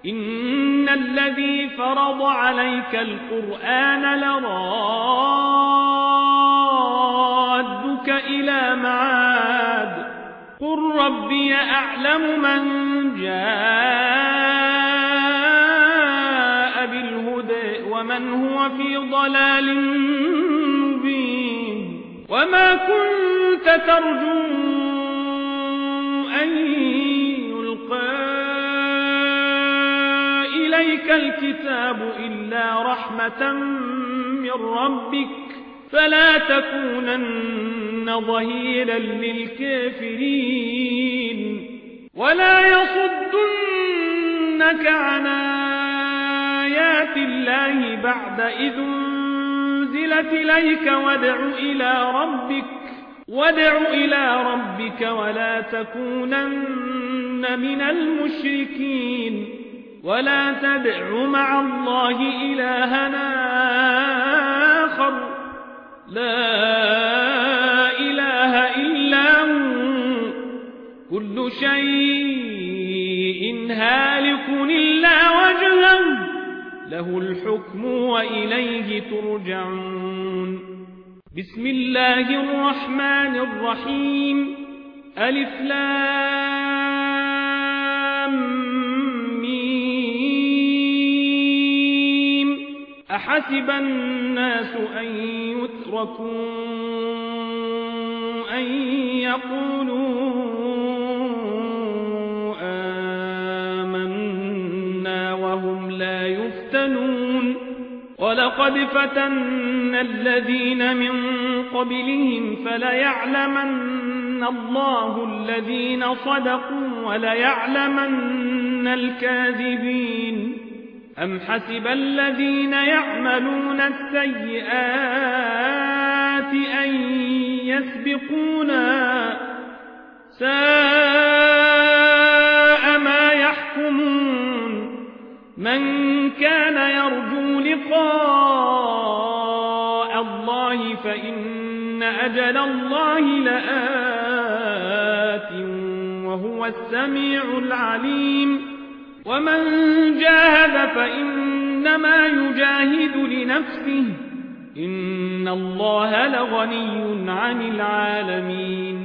إن الذي فرض عليك القرآن لرادك إلى معاد قل ربي أعلم من جاء بالهدى ومن هو في ضلال مبين وما كنت ترجو أن يلقى إليك الكتاب إلا رحمة من ربك فلا تكونن ظهيرا للكافرين ولا يصدنك عن آيات الله بعد إذ أنزلت إليك وادع إلى ربك ولا تكونن من المشركين ولا تدع مع الله إلهنا آخر لا إله إلا هو كل شيء هالك إلا وجهه له الحكم وإليه ترجعون بسم الله الرحمن الرحيم ألف لام أحسب الناس أن يتركوا أن يقولوا آمنا وهم لا يفتنون ولقد فتنا الذين من قبلهم فليعلمن الله الذين صدقوا وليعلمن الكاذبين أم حسب الذين يعملون السيئات أن يسبقونا ساء ما يحكمون من كان يرجو لقاء الله فإن أجل الله لآت وهو السميع العليم ومن جاهد فإنما يجاهد لنفسه إن الله لغني عن العالمين